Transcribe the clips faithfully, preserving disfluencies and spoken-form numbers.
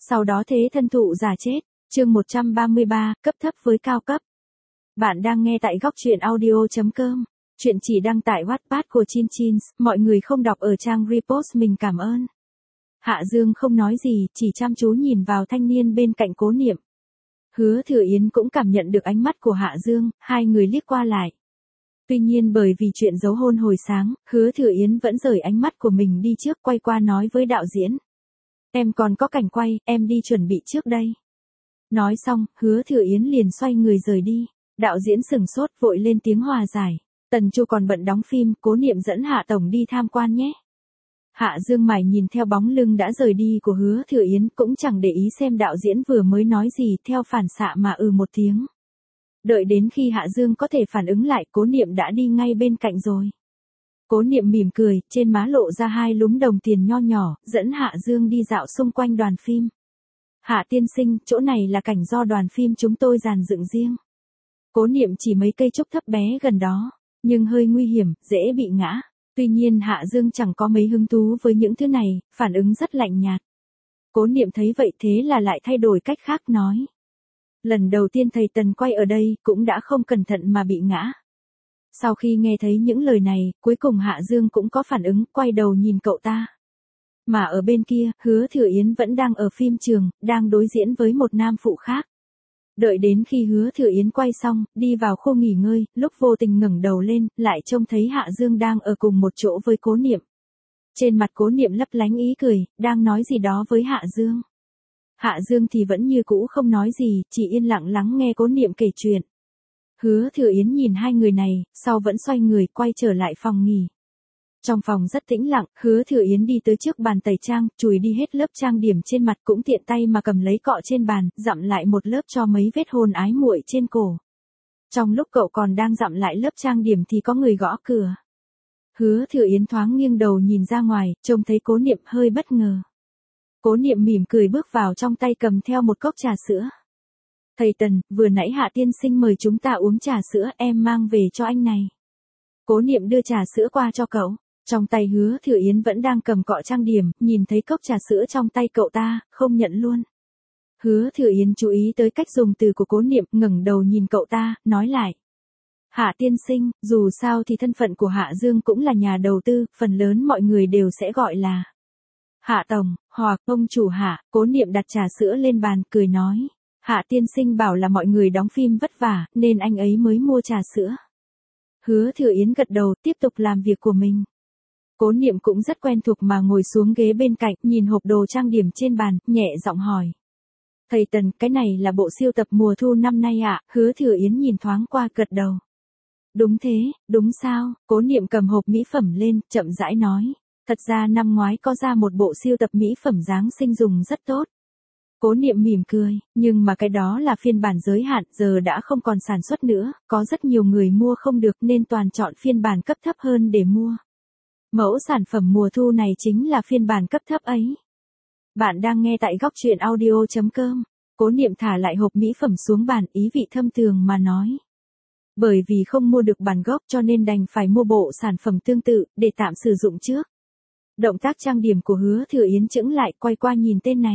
Sau đó thế thân thụ giả chết. Chương một trăm ba mươi ba, cấp thấp với cao cấp. Bạn đang nghe tại góc truyện audio chấm com. Chuyện chỉ đăng tại Wattpad của Chin Chin, mọi người không đọc ở trang repost mình cảm ơn. Hạ Dương không nói gì, chỉ chăm chú nhìn vào thanh niên bên cạnh Cố Niệm. Hứa Thừa Yến cũng cảm nhận được ánh mắt của Hạ Dương, hai người liếc qua lại. Tuy nhiên bởi vì chuyện giấu hôn hồi sáng, Hứa Thừa Yến vẫn rời ánh mắt của mình đi trước, quay qua nói với đạo diễn. Em còn có cảnh quay, em đi chuẩn bị trước đây. Nói xong, Hứa Thừa Yến liền xoay người rời đi. Đạo diễn sừng sốt vội lên tiếng hòa giải. Tần Chu còn bận đóng phim, Cố Niệm dẫn Hạ Tổng đi tham quan nhé. Hạ Dương mải nhìn theo bóng lưng đã rời đi của Hứa Thừa Yến, cũng chẳng để ý xem đạo diễn vừa mới nói gì, theo phản xạ mà ừ một tiếng. Đợi đến khi Hạ Dương có thể phản ứng lại, Cố Niệm đã đi ngay bên cạnh rồi. Cố Niệm mỉm cười, trên má lộ ra hai lúm đồng tiền nho nhỏ, dẫn Hạ Dương đi dạo xung quanh đoàn phim. Hạ tiên sinh, chỗ này là cảnh do đoàn phim chúng tôi dàn dựng riêng. Cố Niệm chỉ mấy cây trúc thấp bé gần đó, nhưng hơi nguy hiểm, dễ bị ngã. Tuy nhiên Hạ Dương chẳng có mấy hứng thú với những thứ này, phản ứng rất lạnh nhạt. Cố Niệm thấy vậy thế là lại thay đổi cách khác nói. Lần đầu tiên thầy Tần quay ở đây, cũng đã không cẩn thận mà bị ngã. Sau khi nghe thấy những lời này, cuối cùng Hạ Dương cũng có phản ứng, quay đầu nhìn cậu ta. Mà ở bên kia, Hứa Thừa Yến vẫn đang ở phim trường, đang đối diễn với một nam phụ khác. Đợi đến khi Hứa Thừa Yến quay xong, đi vào khu nghỉ ngơi, lúc vô tình ngẩng đầu lên, lại trông thấy Hạ Dương đang ở cùng một chỗ với Cố Niệm. Trên mặt Cố Niệm lấp lánh ý cười, đang nói gì đó với Hạ Dương. Hạ Dương thì vẫn như cũ không nói gì, chỉ yên lặng lắng nghe Cố Niệm kể chuyện. Hứa Thừa Yến nhìn hai người này, sau vẫn xoay người quay trở lại phòng nghỉ. Trong phòng rất tĩnh lặng, Hứa Thừa Yến đi tới trước bàn tẩy trang, chùi đi hết lớp trang điểm trên mặt, cũng tiện tay mà cầm lấy cọ trên bàn, dặm lại một lớp cho mấy vết hôn ái muội trên cổ. Trong lúc cậu còn đang dặm lại lớp trang điểm thì có người gõ cửa. Hứa Thừa Yến thoáng nghiêng đầu nhìn ra ngoài, trông thấy Cố Niệm hơi bất ngờ. Cố Niệm mỉm cười bước vào, trong tay cầm theo một cốc trà sữa. Thầy Tần, vừa nãy Hạ tiên sinh mời chúng ta uống trà sữa, em mang về cho anh này. Cố Niệm đưa trà sữa qua cho cậu. Trong tay Hứa Thừa Yến vẫn đang cầm cọ trang điểm, nhìn thấy cốc trà sữa trong tay cậu ta, không nhận luôn. Hứa Thừa Yến chú ý tới cách dùng từ của Cố Niệm, ngẩng đầu nhìn cậu ta, nói lại. Hạ tiên sinh, dù sao thì thân phận của Hạ Dương cũng là nhà đầu tư, phần lớn mọi người đều sẽ gọi là Hạ Tổng, hoặc ông chủ Hạ. Cố Niệm đặt trà sữa lên bàn, cười nói. Hạ tiên sinh bảo là mọi người đóng phim vất vả, nên anh ấy mới mua trà sữa. Hứa Thừa Yến gật đầu, tiếp tục làm việc của mình. Cố Niệm cũng rất quen thuộc mà ngồi xuống ghế bên cạnh, nhìn hộp đồ trang điểm trên bàn, nhẹ giọng hỏi. Thầy Tần, cái này là bộ siêu tập mùa thu năm nay ạ? À? Hứa Thừa Yến nhìn thoáng qua, gật đầu. Đúng thế, đúng sao? Cố Niệm cầm hộp mỹ phẩm lên, chậm rãi nói. Thật ra năm ngoái có ra một bộ siêu tập mỹ phẩm Giáng sinh dùng rất tốt. Cố Niệm mỉm cười, nhưng mà cái đó là phiên bản giới hạn, giờ đã không còn sản xuất nữa, có rất nhiều người mua không được nên toàn chọn phiên bản cấp thấp hơn để mua. Mẫu sản phẩm mùa thu này chính là phiên bản cấp thấp ấy. Bạn đang nghe tại góc truyện audio chấm com. Cố Niệm thả lại hộp mỹ phẩm xuống bàn, ý vị thâm trường mà nói. Bởi vì không mua được bản gốc cho nên đành phải mua bộ sản phẩm tương tự, để tạm sử dụng trước. Động tác trang điểm của Hứa Thừa Yến chững lại, quay qua nhìn tên này.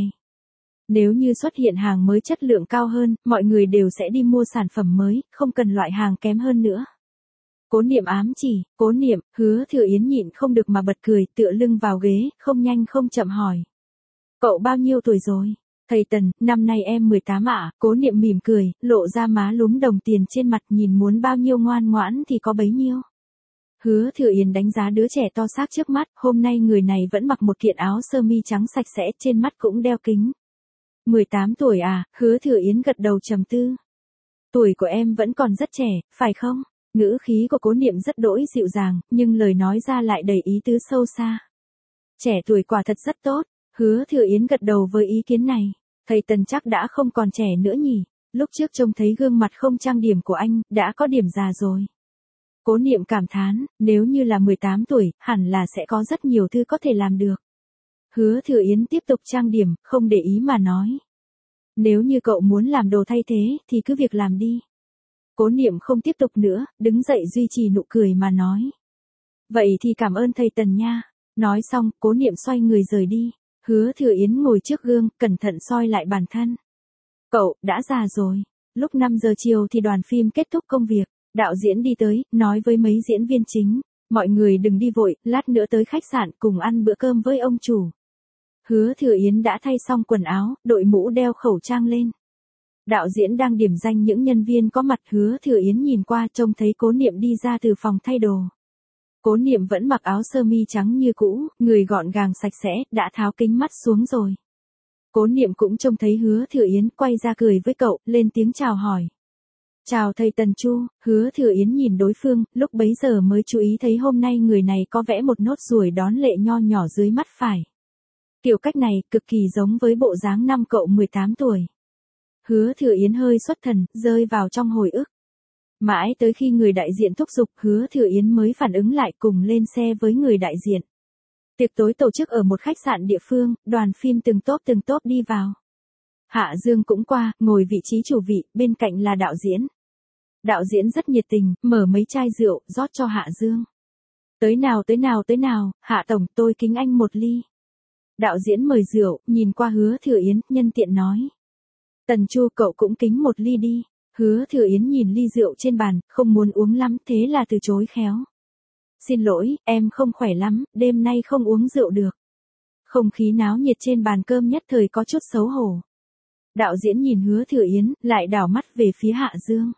Nếu như xuất hiện hàng mới chất lượng cao hơn, mọi người đều sẽ đi mua sản phẩm mới, không cần loại hàng kém hơn nữa. Cố Niệm ám chỉ, Cố Niệm, Hứa Thừa Yến nhịn không được mà bật cười, tựa lưng vào ghế, không nhanh không chậm hỏi. Cậu bao nhiêu tuổi rồi? Thầy Tần, năm nay em mười tám ạ. Cố Niệm mỉm cười, lộ ra má lúm đồng tiền trên mặt, nhìn muốn bao nhiêu ngoan ngoãn thì có bấy nhiêu. Hứa Thừa Yến đánh giá đứa trẻ to xác trước mắt, hôm nay người này vẫn mặc một kiện áo sơ mi trắng sạch sẽ, trên mắt cũng đeo kính. mười tám tuổi à? Hứa Thừa Yến gật đầu trầm tư. Tuổi của em vẫn còn rất trẻ, phải không? Ngữ khí của Cố Niệm rất đỗi dịu dàng, nhưng lời nói ra lại đầy ý tứ sâu xa. Trẻ tuổi quả thật rất tốt. Hứa Thừa Yến gật đầu với ý kiến này. Thầy Tần chắc đã không còn trẻ nữa nhỉ? Lúc trước trông thấy gương mặt không trang điểm của anh, đã có điểm già rồi. Cố Niệm cảm thán, nếu như là mười tám tuổi, hẳn là sẽ có rất nhiều thứ có thể làm được. Hứa Thừa Yến tiếp tục trang điểm, không để ý mà nói. Nếu như cậu muốn làm đồ thay thế, thì cứ việc làm đi. Cố Niệm không tiếp tục nữa, đứng dậy duy trì nụ cười mà nói. Vậy thì cảm ơn thầy Tần nha. Nói xong, Cố Niệm xoay người rời đi. Hứa Thừa Yến ngồi trước gương, cẩn thận soi lại bản thân. Cậu, đã già rồi. Lúc năm giờ chiều thì đoàn phim kết thúc công việc. Đạo diễn đi tới, nói với mấy diễn viên chính. Mọi người đừng đi vội, lát nữa tới khách sạn cùng ăn bữa cơm với ông chủ. Hứa Thừa Yến đã thay xong quần áo, đội mũ đeo khẩu trang lên. Đạo diễn đang điểm danh những nhân viên có mặt. Hứa Thừa Yến nhìn qua trông thấy Cố Niệm đi ra từ phòng thay đồ. Cố Niệm vẫn mặc áo sơ mi trắng như cũ, người gọn gàng sạch sẽ, đã tháo kính mắt xuống rồi. Cố Niệm cũng trông thấy Hứa Thừa Yến, quay ra cười với cậu, lên tiếng chào hỏi. Chào thầy Tần Chu. Hứa Thừa Yến nhìn đối phương, lúc bấy giờ mới chú ý thấy hôm nay người này có vẽ một nốt ruồi đón lệ nho nhỏ dưới mắt phải. Kiểu cách này, cực kỳ giống với bộ dáng năm cậu mười tám tuổi. Hứa Thừa Yến hơi xuất thần, rơi vào trong hồi ức. Mãi tới khi người đại diện thúc giục, Hứa Thừa Yến mới phản ứng lại cùng lên xe với người đại diện. Tiệc tối tổ chức ở một khách sạn địa phương, đoàn phim từng tốp từng tốp đi vào. Hạ Dương cũng qua, ngồi vị trí chủ vị, bên cạnh là đạo diễn. Đạo diễn rất nhiệt tình, mở mấy chai rượu, rót cho Hạ Dương. Tới nào tới nào tới nào, Hạ Tổng, tôi kính anh một ly. Đạo diễn mời rượu, nhìn qua Hứa Thừa Yến, nhân tiện nói. Tần Chu, cậu cũng kính một ly đi. Hứa Thừa Yến nhìn ly rượu trên bàn, không muốn uống lắm, thế là từ chối khéo. Xin lỗi, em không khỏe lắm, đêm nay không uống rượu được. Không khí náo nhiệt trên bàn cơm nhất thời có chút xấu hổ. Đạo diễn nhìn Hứa Thừa Yến, lại đảo mắt về phía Hạ Dương.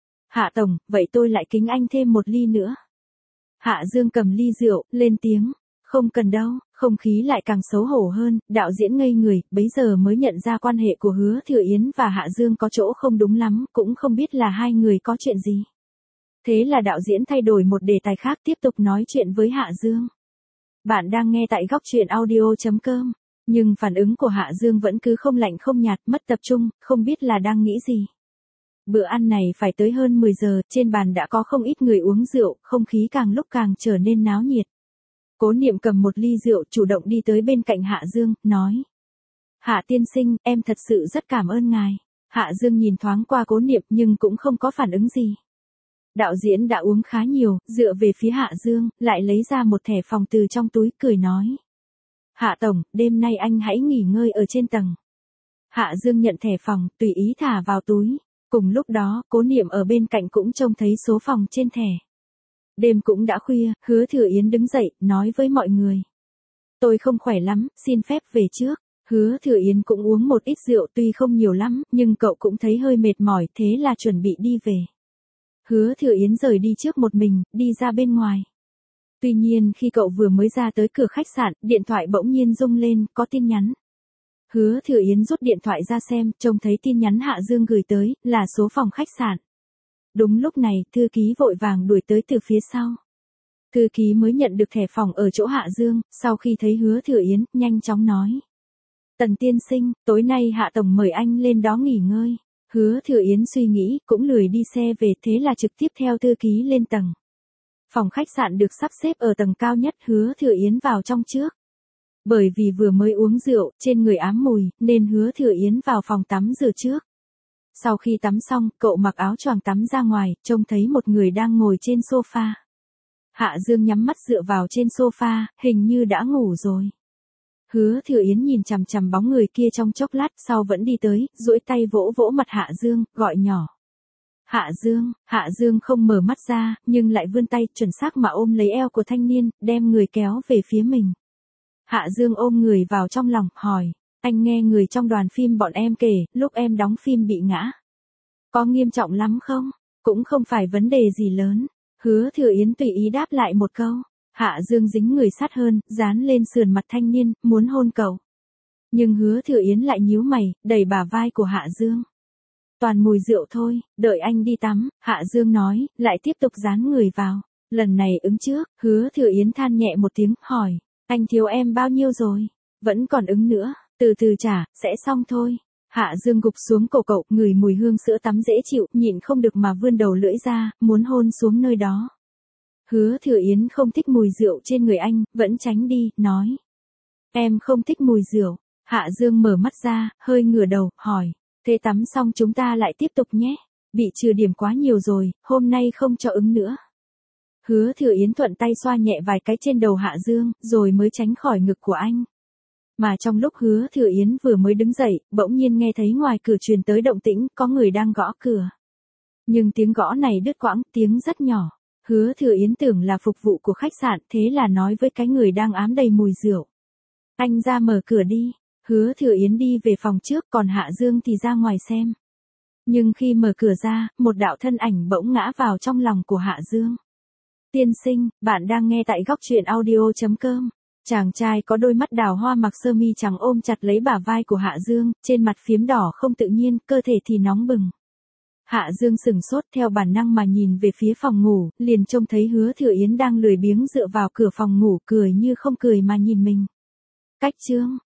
Hạ Tổng, vậy tôi lại kính anh thêm một ly nữa. Hạ Dương cầm ly rượu, lên tiếng. Không cần đâu, không khí lại càng xấu hổ hơn, đạo diễn ngây người, bấy giờ mới nhận ra quan hệ của Hứa Thừa Yến và Hạ Dương có chỗ không đúng lắm, cũng không biết là hai người có chuyện gì. Thế là đạo diễn thay đổi một đề tài khác tiếp tục nói chuyện với Hạ Dương. Bạn đang nghe tại góc truyện audio chấm com, nhưng phản ứng của Hạ Dương vẫn cứ không lạnh không nhạt, mất tập trung, không biết là đang nghĩ gì. Bữa ăn này phải tới hơn mười giờ, trên bàn đã có không ít người uống rượu, không khí càng lúc càng trở nên náo nhiệt. Cố Niệm cầm một ly rượu, chủ động đi tới bên cạnh Hạ Dương, nói. Hạ tiên sinh, em thật sự rất cảm ơn ngài. Hạ Dương nhìn thoáng qua Cố Niệm nhưng cũng không có phản ứng gì. Đạo diễn đã uống khá nhiều, dựa về phía Hạ Dương, lại lấy ra một thẻ phòng từ trong túi, cười nói. Hạ Tổng, đêm nay anh hãy nghỉ ngơi ở trên tầng. Hạ Dương nhận thẻ phòng, tùy ý thả vào túi. Cùng lúc đó, Cố Niệm ở bên cạnh cũng trông thấy số phòng trên thẻ. Đêm cũng đã khuya, Hứa Thừa Yến đứng dậy, nói với mọi người. Tôi không khỏe lắm, xin phép về trước. Hứa Thừa Yến cũng uống một ít rượu tuy không nhiều lắm, nhưng cậu cũng thấy hơi mệt mỏi, thế là chuẩn bị đi về. Hứa Thừa Yến rời đi trước một mình, đi ra bên ngoài. Tuy nhiên khi cậu vừa mới ra tới cửa khách sạn, điện thoại bỗng nhiên rung lên, có tin nhắn. Hứa Thừa Yến rút điện thoại ra xem, trông thấy tin nhắn Hạ Dương gửi tới, là số phòng khách sạn. Đúng lúc này, thư ký vội vàng đuổi tới từ phía sau. Thư ký mới nhận được thẻ phòng ở chỗ Hạ Dương, sau khi thấy Hứa Thừa Yến, nhanh chóng nói. Tần tiên sinh, tối nay Hạ Tổng mời anh lên đó nghỉ ngơi. Hứa Thừa Yến suy nghĩ, cũng lười đi xe về, thế là trực tiếp theo thư ký lên tầng. Phòng khách sạn được sắp xếp ở tầng cao nhất, Hứa Thừa Yến vào trong trước. Bởi vì vừa mới uống rượu, trên người ám mùi, nên Hứa Thừa Yến vào phòng tắm rửa trước. Sau khi tắm xong, cậu mặc áo choàng tắm ra ngoài, trông thấy một người đang ngồi trên sofa. Hạ Dương nhắm mắt dựa vào trên sofa, hình như đã ngủ rồi. Hứa Thừa Yến nhìn chằm chằm bóng người kia trong chốc lát, sau vẫn đi tới, duỗi tay vỗ vỗ mặt Hạ Dương, gọi nhỏ. Hạ Dương, Hạ Dương không mở mắt ra, nhưng lại vươn tay, chuẩn xác mà ôm lấy eo của thanh niên, đem người kéo về phía mình. Hạ Dương ôm người vào trong lòng, hỏi, anh nghe người trong đoàn phim bọn em kể, lúc em đóng phim bị ngã. Có nghiêm trọng lắm không? Cũng không phải vấn đề gì lớn. Hứa Thừa Yến tùy ý đáp lại một câu. Hạ Dương dính người sát hơn, dán lên sườn mặt thanh niên, muốn hôn cậu. Nhưng Hứa Thừa Yến lại nhíu mày, đẩy bả vai của Hạ Dương. Toàn mùi rượu thôi, đợi anh đi tắm, Hạ Dương nói, lại tiếp tục dán người vào. Lần này ứng trước, Hứa Thừa Yến than nhẹ một tiếng, hỏi, anh thiếu em bao nhiêu rồi? Vẫn còn ứng nữa, từ từ trả, sẽ xong thôi. Hạ Dương gục xuống cổ cậu, ngửi mùi hương sữa tắm dễ chịu, nhịn không được mà vươn đầu lưỡi ra, muốn hôn xuống nơi đó. Hứa Thừa Yến không thích mùi rượu trên người anh, vẫn tránh đi, nói. Em không thích mùi rượu. Hạ Dương mở mắt ra, hơi ngửa đầu, hỏi. Thế tắm xong chúng ta lại tiếp tục nhé. Bị trừ điểm quá nhiều rồi, hôm nay không cho ứng nữa. Hứa Thừa Yến thuận tay xoa nhẹ vài cái trên đầu Hạ Dương, rồi mới tránh khỏi ngực của anh. Mà trong lúc Hứa Thừa Yến vừa mới đứng dậy, bỗng nhiên nghe thấy ngoài cửa truyền tới động tĩnh, có người đang gõ cửa. Nhưng tiếng gõ này đứt quãng, tiếng rất nhỏ. Hứa Thừa Yến tưởng là phục vụ của khách sạn, thế là nói với cái người đang ám đầy mùi rượu. Anh ra mở cửa đi. Hứa Thừa Yến đi về phòng trước, còn Hạ Dương thì ra ngoài xem. Nhưng khi mở cửa ra, một đạo thân ảnh bỗng ngã vào trong lòng của Hạ Dương. Tiên sinh, bạn đang nghe tại góc truyện audio.com. Chàng trai có đôi mắt đào hoa mặc sơ mi trắng ôm chặt lấy bả vai của Hạ Dương, trên mặt phiếm đỏ không tự nhiên, cơ thể thì nóng bừng. Hạ Dương sừng sốt theo bản năng mà nhìn về phía phòng ngủ, liền trông thấy Hứa Thừa Yến đang lười biếng dựa vào cửa phòng ngủ cười như không cười mà nhìn mình. Cách chương,